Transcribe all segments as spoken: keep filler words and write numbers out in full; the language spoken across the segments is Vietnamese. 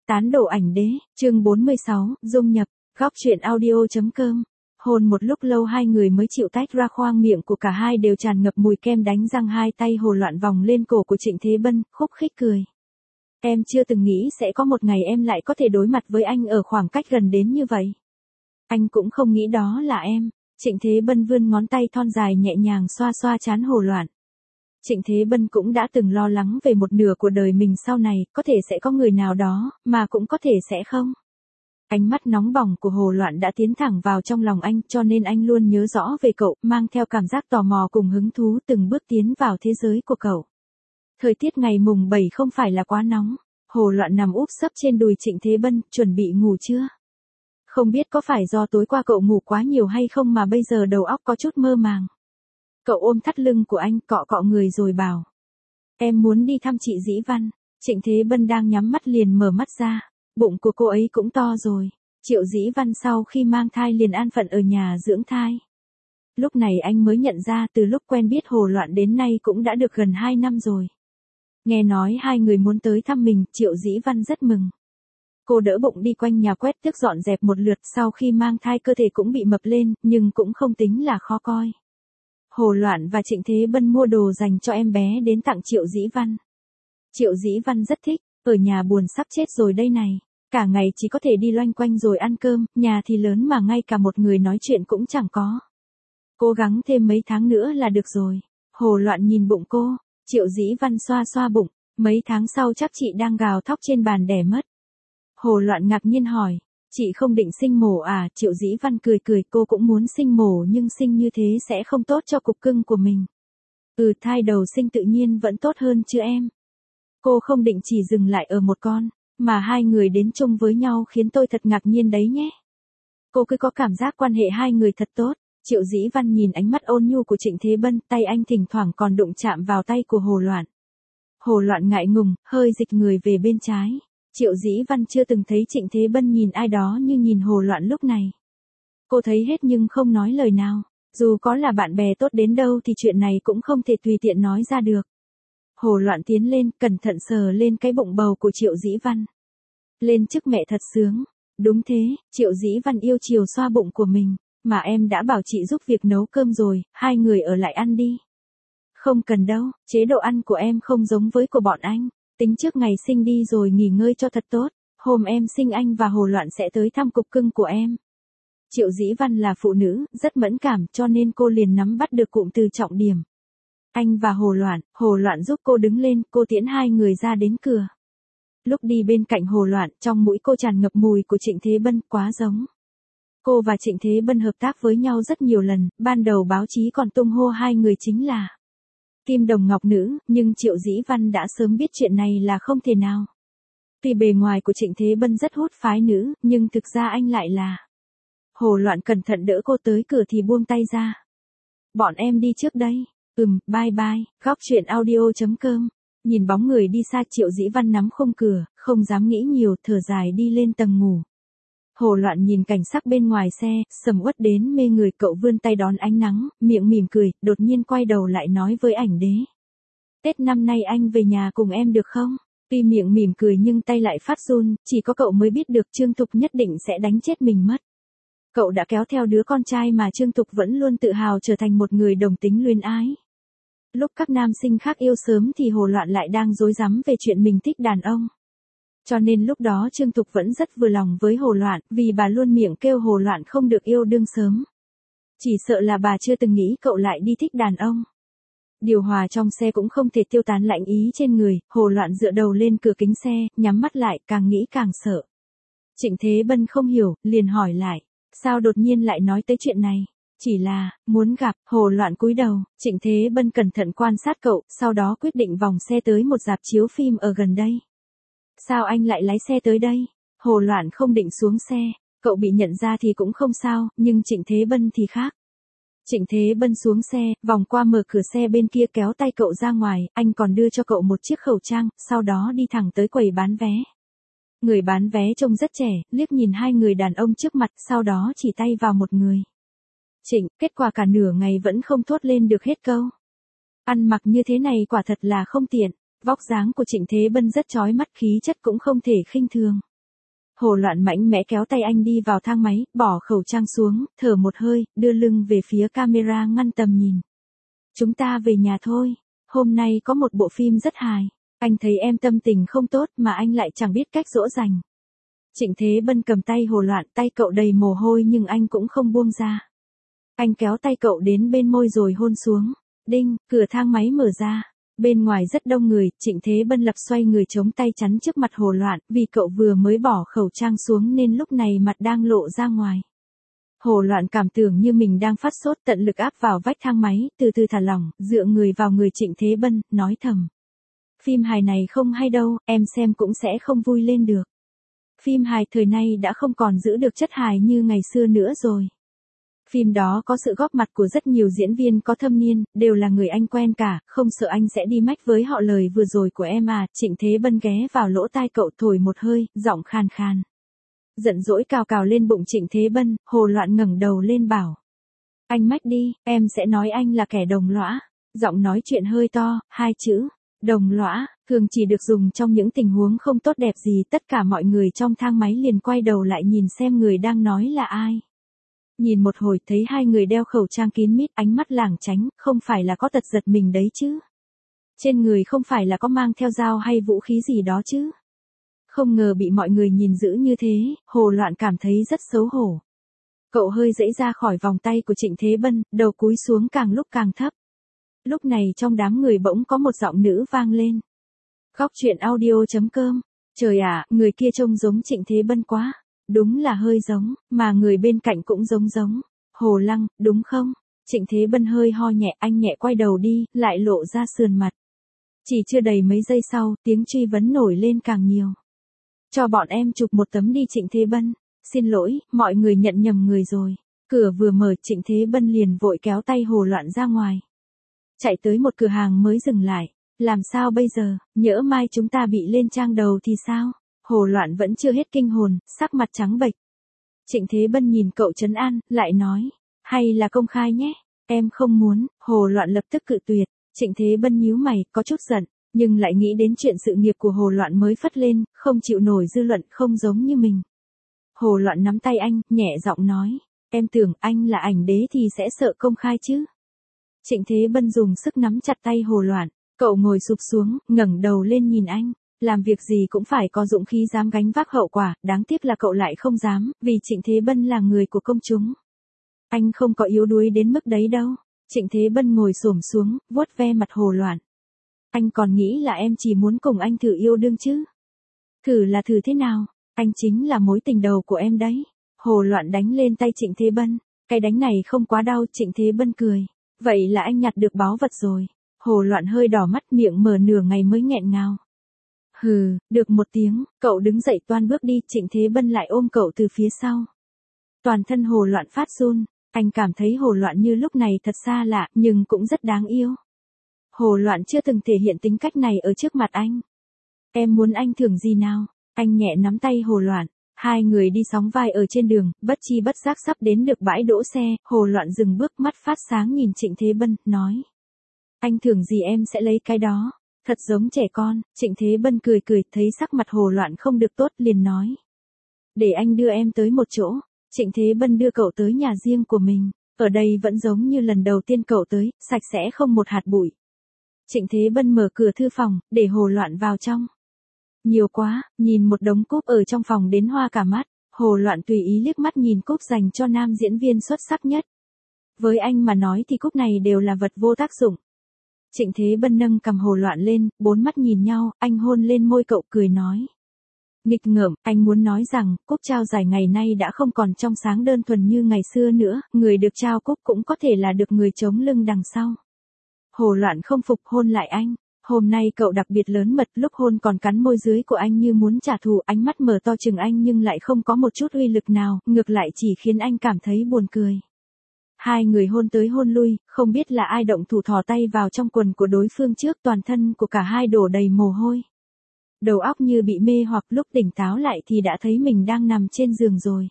Tán đổ ảnh đế, chương bốn mươi sáu, dung nhập, góc truyện audio.com. Hôn một lúc lâu hai người mới chịu tách ra, khoang miệng của cả hai đều tràn ngập mùi kem đánh răng, hai tay Hồ Loạn vòng lên cổ của Trịnh Thế Bân, khúc khích cười. Em chưa từng nghĩ sẽ có một ngày em lại có thể đối mặt với anh ở khoảng cách gần đến như vậy. Anh cũng không nghĩ đó là em. Trịnh Thế Bân vươn ngón tay thon dài nhẹ nhàng xoa xoa trán Hồ Loạn. Trịnh Thế Bân cũng đã từng lo lắng về một nửa của đời mình sau này, có thể sẽ có người nào đó, mà cũng có thể sẽ không. Ánh mắt nóng bỏng của Hồ Loạn đã tiến thẳng vào trong lòng anh, cho nên anh luôn nhớ rõ về cậu, mang theo cảm giác tò mò cùng hứng thú từng bước tiến vào thế giới của cậu. Thời tiết ngày mùng bảy không phải là quá nóng, Hồ Loạn nằm úp sấp trên đùi Trịnh Thế Bân, chuẩn bị ngủ chưa? Không biết có phải do tối qua cậu ngủ quá nhiều hay không mà bây giờ đầu óc có chút mơ màng. Cậu ôm thắt lưng của anh, cọ cọ người rồi bảo. Em muốn đi thăm chị Dĩ Văn. Trịnh Thế Bân đang nhắm mắt liền mở mắt ra. Bụng của cô ấy cũng to rồi. Triệu Dĩ Văn sau khi mang thai liền an phận ở nhà dưỡng thai. Lúc này anh mới nhận ra từ lúc quen biết Hồ Loạn đến nay cũng đã được gần hai năm rồi. Nghe nói hai người muốn tới thăm mình, Triệu Dĩ Văn rất mừng. Cô đỡ bụng đi quanh nhà quét tước dọn dẹp một lượt, sau khi mang thai cơ thể cũng bị mập lên, nhưng cũng không tính là khó coi. Hồ Loạn và Trịnh Thế Bân mua đồ dành cho em bé đến tặng Triệu Dĩ Văn. Triệu Dĩ Văn rất thích, ở nhà buồn sắp chết rồi đây này. Cả ngày chỉ có thể đi loanh quanh rồi ăn cơm, nhà thì lớn mà ngay cả một người nói chuyện cũng chẳng có. Cố gắng thêm mấy tháng nữa là được rồi. Hồ Loạn nhìn bụng cô, Triệu Dĩ Văn xoa xoa bụng, mấy tháng sau chắc chị đang gào thóc trên bàn đẻ mất. Hồ Loạn ngạc nhiên hỏi, chị không định sinh mổ à? Triệu Dĩ Văn cười cười, cô cũng muốn sinh mổ nhưng sinh như thế sẽ không tốt cho cục cưng của mình. Ừ, thai đầu sinh tự nhiên vẫn tốt hơn chứ em. Cô không định chỉ dừng lại ở một con, mà hai người đến chung với nhau khiến tôi thật ngạc nhiên đấy nhé. Cô cứ có cảm giác quan hệ hai người thật tốt. Triệu Dĩ Văn nhìn ánh mắt ôn nhu của Trịnh Thế Bân, tay anh thỉnh thoảng còn đụng chạm vào tay của Hồ Loạn. Hồ Loạn ngại ngùng, hơi dịch người về bên trái. Triệu Dĩ Văn chưa từng thấy Trịnh Thế Bân nhìn ai đó như nhìn Hồ Loạn lúc này. Cô thấy hết nhưng không nói lời nào. Dù có là bạn bè tốt đến đâu thì chuyện này cũng không thể tùy tiện nói ra được. Hồ Loạn tiến lên, cẩn thận sờ lên cái bụng bầu của Triệu Dĩ Văn. Lên chức mẹ thật sướng. Đúng thế, Triệu Dĩ Văn yêu chiều xoa bụng của mình. Mà em đã bảo chị giúp việc nấu cơm rồi, hai người ở lại ăn đi. Không cần đâu, chế độ ăn của em không giống với của bọn anh. Tính trước ngày sinh đi rồi nghỉ ngơi cho thật tốt. Hôm em sinh anh và Hồ Loạn sẽ tới thăm cục cưng của em. Triệu Dĩ Văn là phụ nữ, rất mẫn cảm cho nên cô liền nắm bắt được cụm từ trọng điểm. Anh và Hồ Loạn, Hồ Loạn giúp cô đứng lên, cô tiễn hai người ra đến cửa. Lúc đi bên cạnh Hồ Loạn, trong mũi cô tràn ngập mùi của Trịnh Thế Bân, quá giống. Cô và Trịnh Thế Bân hợp tác với nhau rất nhiều lần, ban đầu báo chí còn tung hô hai người chính là Kim Đồng Ngọc Nữ, nhưng Triệu Dĩ Văn đã sớm biết chuyện này là không thể nào. Tuy bề ngoài của Trịnh Thế Bân rất hút phái nữ, nhưng thực ra anh lại là. Hồ Loạn cẩn thận đỡ cô tới cửa thì buông tay ra. Bọn em đi trước đây. Ừm, bye bye, góc truyện audio.com. Nhìn bóng người đi xa, Triệu Dĩ Văn nắm khung cửa, không dám nghĩ nhiều, thở dài đi lên tầng ngủ. Hồ Loạn nhìn cảnh sắc bên ngoài xe, sầm uất đến mê người, cậu vươn tay đón ánh nắng, miệng mỉm cười, đột nhiên quay đầu lại nói với ảnh đế. Tết năm nay anh về nhà cùng em được không? Tuy miệng mỉm cười nhưng tay lại phát run, chỉ có cậu mới biết được Trương Thục nhất định sẽ đánh chết mình mất. Cậu đã kéo theo đứa con trai mà Trương Thục vẫn luôn tự hào trở thành một người đồng tính luyến ái. Lúc các nam sinh khác yêu sớm thì Hồ Loạn lại đang rối rắm về chuyện mình thích đàn ông. Cho nên lúc đó Trương Thục vẫn rất vừa lòng với Hồ Loạn, vì bà luôn miệng kêu Hồ Loạn không được yêu đương sớm. Chỉ sợ là bà chưa từng nghĩ cậu lại đi thích đàn ông. Điều hòa trong xe cũng không thể tiêu tán lạnh ý trên người, Hồ Loạn dựa đầu lên cửa kính xe, nhắm mắt lại, càng nghĩ càng sợ. Trịnh Thế Bân không hiểu, liền hỏi lại, sao đột nhiên lại nói tới chuyện này? Chỉ là, muốn gặp. Hồ Loạn cúi đầu, Trịnh Thế Bân cẩn thận quan sát cậu, sau đó quyết định vòng xe tới một rạp chiếu phim ở gần đây. Sao anh lại lái xe tới đây? Hồ Loạn không định xuống xe, cậu bị nhận ra thì cũng không sao, nhưng Trịnh Thế Bân thì khác. Trịnh Thế Bân xuống xe, vòng qua mở cửa xe bên kia kéo tay cậu ra ngoài, anh còn đưa cho cậu một chiếc khẩu trang, sau đó đi thẳng tới quầy bán vé. Người bán vé trông rất trẻ, liếc nhìn hai người đàn ông trước mặt, sau đó chỉ tay vào một người. Trịnh, kết quả cả nửa ngày vẫn không thốt lên được hết câu. Ăn mặc như thế này quả thật là không tiện. Vóc dáng của Trịnh Thế Bân rất chói mắt, khí chất cũng không thể khinh thường. Hồ Loạn mạnh mẽ kéo tay anh đi vào thang máy, bỏ khẩu trang xuống, thở một hơi, đưa lưng về phía camera ngăn tầm nhìn. Chúng ta về nhà thôi, hôm nay có một bộ phim rất hài. Anh thấy em tâm tình không tốt mà anh lại chẳng biết cách dỗ dành. Trịnh Thế Bân cầm tay Hồ Loạn, tay cậu đầy mồ hôi nhưng anh cũng không buông ra. Anh kéo tay cậu đến bên môi rồi hôn xuống. Đinh, cửa thang máy mở ra. Bên ngoài rất đông người, Trịnh Thế Bân lập xoay người chống tay chắn trước mặt Hồ Loạn, vì cậu vừa mới bỏ khẩu trang xuống nên lúc này mặt đang lộ ra ngoài. Hồ Loạn cảm tưởng như mình đang phát sốt, tận lực áp vào vách thang máy, từ từ thả lỏng, dựa người vào người Trịnh Thế Bân, nói thầm. Phim hài này không hay đâu, em xem cũng sẽ không vui lên được. Phim hài thời nay đã không còn giữ được chất hài như ngày xưa nữa rồi. Phim đó có sự góp mặt của rất nhiều diễn viên có thâm niên, đều là người anh quen cả, không sợ anh sẽ đi mách với họ lời vừa rồi của em à. Trịnh Thế Bân ghé vào lỗ tai cậu thổi một hơi, giọng khàn khàn. Giận dỗi cào cào lên bụng Trịnh Thế Bân, Hồ Loạn ngẩng đầu lên bảo. Anh mách đi, em sẽ nói anh là kẻ đồng lõa. Giọng nói chuyện hơi to, hai chữ. Đồng lõa, thường chỉ được dùng trong những tình huống không tốt đẹp gì. Tất cả mọi người trong thang máy liền quay đầu lại nhìn xem người đang nói là ai. Nhìn một hồi thấy hai người đeo khẩu trang kín mít, ánh mắt lảng tránh, không phải là có tật giật mình đấy chứ. Trên người không phải là có mang theo dao hay vũ khí gì đó chứ. Không ngờ bị mọi người nhìn dữ như thế, Hồ Loạn cảm thấy rất xấu hổ. Cậu hơi giãy ra khỏi vòng tay của Trịnh Thế Bân, đầu cúi xuống càng lúc càng thấp. Lúc này trong đám người bỗng có một giọng nữ vang lên. Góc truyện audio chấm com. Trời ạ, người kia trông giống Trịnh Thế Bân quá. Đúng là hơi giống, mà người bên cạnh cũng giống giống. Hồ Lăng, đúng không? Trịnh Thế Bân hơi ho nhẹ, anh nhẹ quay đầu đi, lại lộ ra sườn mặt. Chỉ chưa đầy mấy giây sau, tiếng truy vấn nổi lên càng nhiều. Cho bọn em chụp một tấm đi Trịnh Thế Bân. Xin lỗi, mọi người nhận nhầm người rồi. Cửa vừa mở, Trịnh Thế Bân liền vội kéo tay Hồ Loạn ra ngoài. Chạy tới một cửa hàng mới dừng lại. Làm sao bây giờ, nhỡ mai chúng ta bị lên trang đầu thì sao? Hồ Loạn vẫn chưa hết kinh hồn, sắc mặt trắng bệch. Trịnh Thế Bân nhìn cậu trấn an, lại nói. Hay là công khai nhé, em không muốn. Hồ Loạn lập tức cự tuyệt. Trịnh Thế Bân nhíu mày, có chút giận, nhưng lại nghĩ đến chuyện sự nghiệp của Hồ Loạn mới phất lên, không chịu nổi dư luận không giống như mình. Hồ Loạn nắm tay anh, nhẹ giọng nói. Em tưởng anh là ảnh đế thì sẽ sợ công khai chứ. Trịnh Thế Bân dùng sức nắm chặt tay Hồ Loạn, cậu ngồi sụp xuống, ngẩng đầu lên nhìn anh. Làm việc gì cũng phải có dũng khí dám gánh vác hậu quả, đáng tiếc là cậu lại không dám, vì Trịnh Thế Bân là người của công chúng. Anh không có yếu đuối đến mức đấy đâu. Trịnh Thế Bân ngồi xổm xuống, vuốt ve mặt Hồ Loạn. Anh còn nghĩ là em chỉ muốn cùng anh thử yêu đương chứ? Thử là thử thế nào? Anh chính là mối tình đầu của em đấy. Hồ Loạn đánh lên tay Trịnh Thế Bân. Cái đánh này không quá đau, Trịnh Thế Bân cười. Vậy là anh nhặt được báu vật rồi. Hồ Loạn hơi đỏ mắt, miệng mở nửa ngày mới nghẹn ngào. Hừ, được một tiếng, cậu đứng dậy toan bước đi, Trịnh Thế Bân lại ôm cậu từ phía sau. Toàn thân Hồ Loạn phát run, anh cảm thấy Hồ Loạn như lúc này thật xa lạ, nhưng cũng rất đáng yêu. Hồ Loạn chưa từng thể hiện tính cách này ở trước mặt anh. Em muốn anh thưởng gì nào? Anh nhẹ nắm tay Hồ Loạn, hai người đi sóng vai ở trên đường, bất chi bất giác sắp đến được bãi đỗ xe, Hồ Loạn dừng bước, mắt phát sáng nhìn Trịnh Thế Bân, nói. Anh thưởng gì em sẽ lấy cái đó. Thật giống trẻ con. Trịnh Thế Bân cười cười, thấy sắc mặt Hồ Loạn không được tốt, liền nói. Để anh đưa em tới một chỗ. Trịnh Thế Bân đưa cậu tới nhà riêng của mình. Ở đây vẫn giống như lần đầu tiên cậu tới, sạch sẽ không một hạt bụi. Trịnh Thế Bân mở cửa thư phòng, để Hồ Loạn vào trong. Nhiều quá, nhìn một đống cúp ở trong phòng đến hoa cả mắt. Hồ Loạn tùy ý liếc mắt nhìn cúp dành cho nam diễn viên xuất sắc nhất. Với anh mà nói thì cúp này đều là vật vô tác dụng. Trịnh Thế Bân nâng cầm Hồ Loạn lên, bốn mắt nhìn nhau, anh hôn lên môi cậu, cười nói. Nghịch ngợm, anh muốn nói rằng, cúp trao giải ngày nay đã không còn trong sáng đơn thuần như ngày xưa nữa, người được trao cúp cũng có thể là được người chống lưng đằng sau. Hồ Loạn không phục, hôn lại anh. Hôm nay cậu đặc biệt lớn mật, lúc hôn còn cắn môi dưới của anh như muốn trả thù, ánh mắt mở to chừng anh nhưng lại không có một chút uy lực nào, ngược lại chỉ khiến anh cảm thấy buồn cười. Hai người hôn tới hôn lui, không biết là ai động thủ thò tay vào trong quần của đối phương trước, toàn thân của cả hai đổ đầy mồ hôi. Đầu óc như bị mê hoặc, lúc tỉnh táo lại thì đã thấy mình đang nằm trên giường rồi.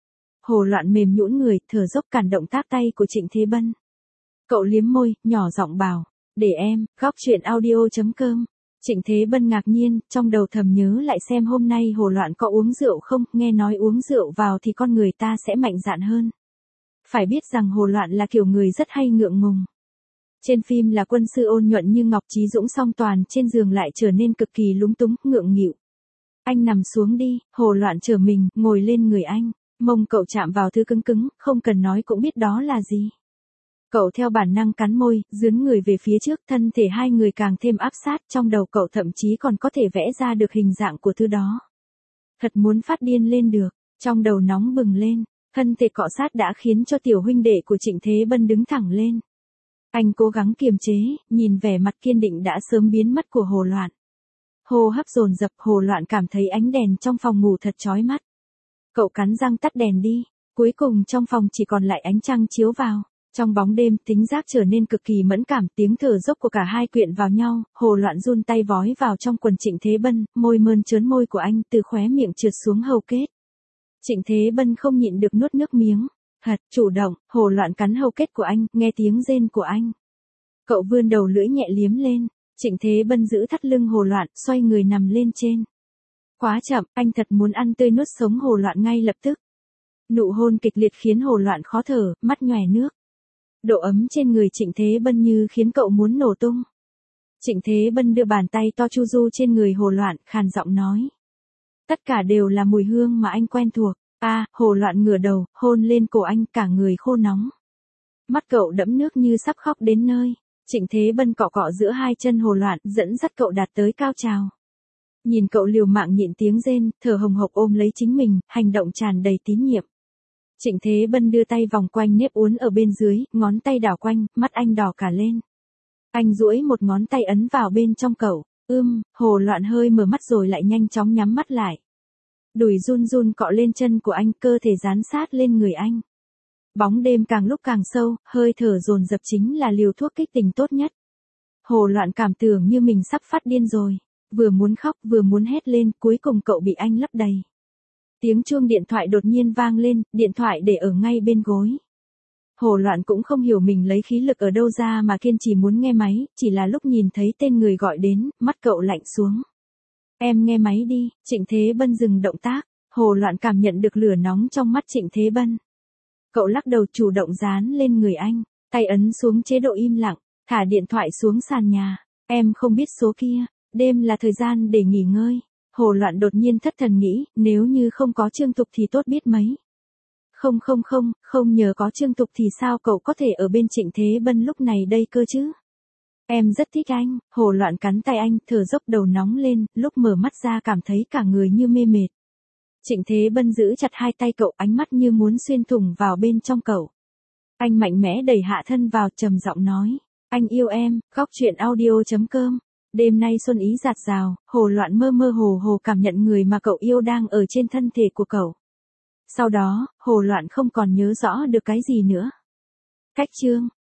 Hồ Loạn mềm nhũn người, thở dốc cản động tác tay của Trịnh Thế Bân. Cậu liếm môi, nhỏ giọng bảo, để em, góc truyện audio chấm com. Trịnh Thế Bân ngạc nhiên, trong đầu thầm nhớ lại xem hôm nay Hồ Loạn có uống rượu không, nghe nói uống rượu vào thì con người ta sẽ mạnh dạn hơn. Phải biết rằng Hồ Loạn là kiểu người rất hay ngượng ngùng. Trên phim là quân sư ôn nhuận như ngọc trí dũng song toàn, trên giường lại trở nên cực kỳ lúng túng, ngượng nghịu. Anh nằm xuống đi, Hồ Loạn trở mình, ngồi lên người anh, mông cậu chạm vào thứ cứng cứng, không cần nói cũng biết đó là gì. Cậu theo bản năng cắn môi, dướn người về phía trước, thân thể hai người càng thêm áp sát, trong đầu cậu thậm chí còn có thể vẽ ra được hình dạng của thứ đó. Thật muốn phát điên lên được, trong đầu nóng bừng lên, thân thể cọ sát đã khiến cho tiểu huynh đệ của Trịnh Thế Bân đứng thẳng lên. Anh cố gắng kiềm chế, nhìn vẻ mặt kiên định đã sớm biến mất của Hồ Loạn. Hô hấp dồn dập, Hồ Loạn cảm thấy ánh đèn trong phòng ngủ thật chói mắt. Cậu cắn răng tắt đèn đi, cuối cùng trong phòng chỉ còn lại ánh trăng chiếu vào. Trong bóng đêm, tính giác trở nên cực kỳ mẫn cảm, tiếng thở dốc của cả hai quyện vào nhau, Hồ Loạn run tay vói vào trong quần Trịnh Thế Bân, môi mơn trớn môi của anh từ khóe miệng trượt xuống hầu kết. Trịnh Thế Bân không nhịn được nuốt nước miếng. Thật, chủ động, Hồ Loạn cắn hầu kết của anh, nghe tiếng rên của anh. Cậu vươn đầu lưỡi nhẹ liếm lên, Trịnh Thế Bân giữ thắt lưng Hồ Loạn, xoay người nằm lên trên. Quá chậm, anh thật muốn ăn tươi nuốt sống Hồ Loạn ngay lập tức. Nụ hôn kịch liệt khiến Hồ Loạn khó thở, mắt nhòe nước. Độ ấm trên người Trịnh Thế Bân như khiến cậu muốn nổ tung. Trịnh Thế Bân đưa bàn tay to chu du trên người Hồ Loạn, khàn giọng nói. Tất cả đều là mùi hương mà anh quen thuộc. A, à, Hồ Loạn ngửa đầu, hôn lên cổ anh, cả người khô nóng. Mắt cậu đẫm nước như sắp khóc đến nơi. Trịnh Thế Bân cọ cọ giữa hai chân Hồ Loạn, dẫn dắt cậu đạt tới cao trào. Nhìn cậu liều mạng nhịn tiếng rên, thở hồng hộc ôm lấy chính mình, hành động tràn đầy tín nhiệm. Trịnh Thế Bân đưa tay vòng quanh nếp uốn ở bên dưới, ngón tay đảo quanh, mắt anh đỏ cả lên. Anh duỗi một ngón tay ấn vào bên trong cậu, ưm, Hồ Loạn hơi mở mắt rồi lại nhanh chóng nhắm mắt lại. Đùi run run cọ lên chân của anh, cơ thể dán sát lên người anh. Bóng đêm càng lúc càng sâu, hơi thở dồn dập chính là liều thuốc kích tình tốt nhất. Hồ Loạn cảm tưởng như mình sắp phát điên rồi, vừa muốn khóc vừa muốn hét lên, cuối cùng cậu bị anh lấp đầy. Tiếng chuông điện thoại đột nhiên vang lên, điện thoại để ở ngay bên gối. Hồ Loạn cũng không hiểu mình lấy khí lực ở đâu ra mà kiên trì muốn nghe máy, chỉ là lúc nhìn thấy tên người gọi đến, mắt cậu lạnh xuống. Em nghe máy đi, Trịnh Thế Bân dừng động tác, Hồ Loạn cảm nhận được lửa nóng trong mắt Trịnh Thế Bân. Cậu lắc đầu chủ động dán lên người anh, tay ấn xuống chế độ im lặng, thả điện thoại xuống sàn nhà. Em không biết số kia, đêm là thời gian để nghỉ ngơi. Hồ Loạn đột nhiên thất thần nghĩ, nếu như không có Trương Tục thì tốt biết mấy. Không không không, không nhờ có Trương Tục thì sao cậu có thể ở bên Trịnh Thế Bân lúc này đây cơ chứ? Em rất thích anh, Hồ Loạn cắn tay anh, thở dốc đầu nóng lên, lúc mở mắt ra cảm thấy cả người như mê mệt. Trịnh Thế Bân giữ chặt hai tay cậu, ánh mắt như muốn xuyên thủng vào bên trong cậu. Anh mạnh mẽ đẩy hạ thân vào, trầm giọng nói, anh yêu em, góc truyện audio chấm com. Đêm nay xuân ý dạt dào, Hồ Loạn mơ mơ hồ hồ cảm nhận người mà cậu yêu đang ở trên thân thể của cậu. Sau đó, Hồ Loạn không còn nhớ rõ được cái gì nữa. Cách chương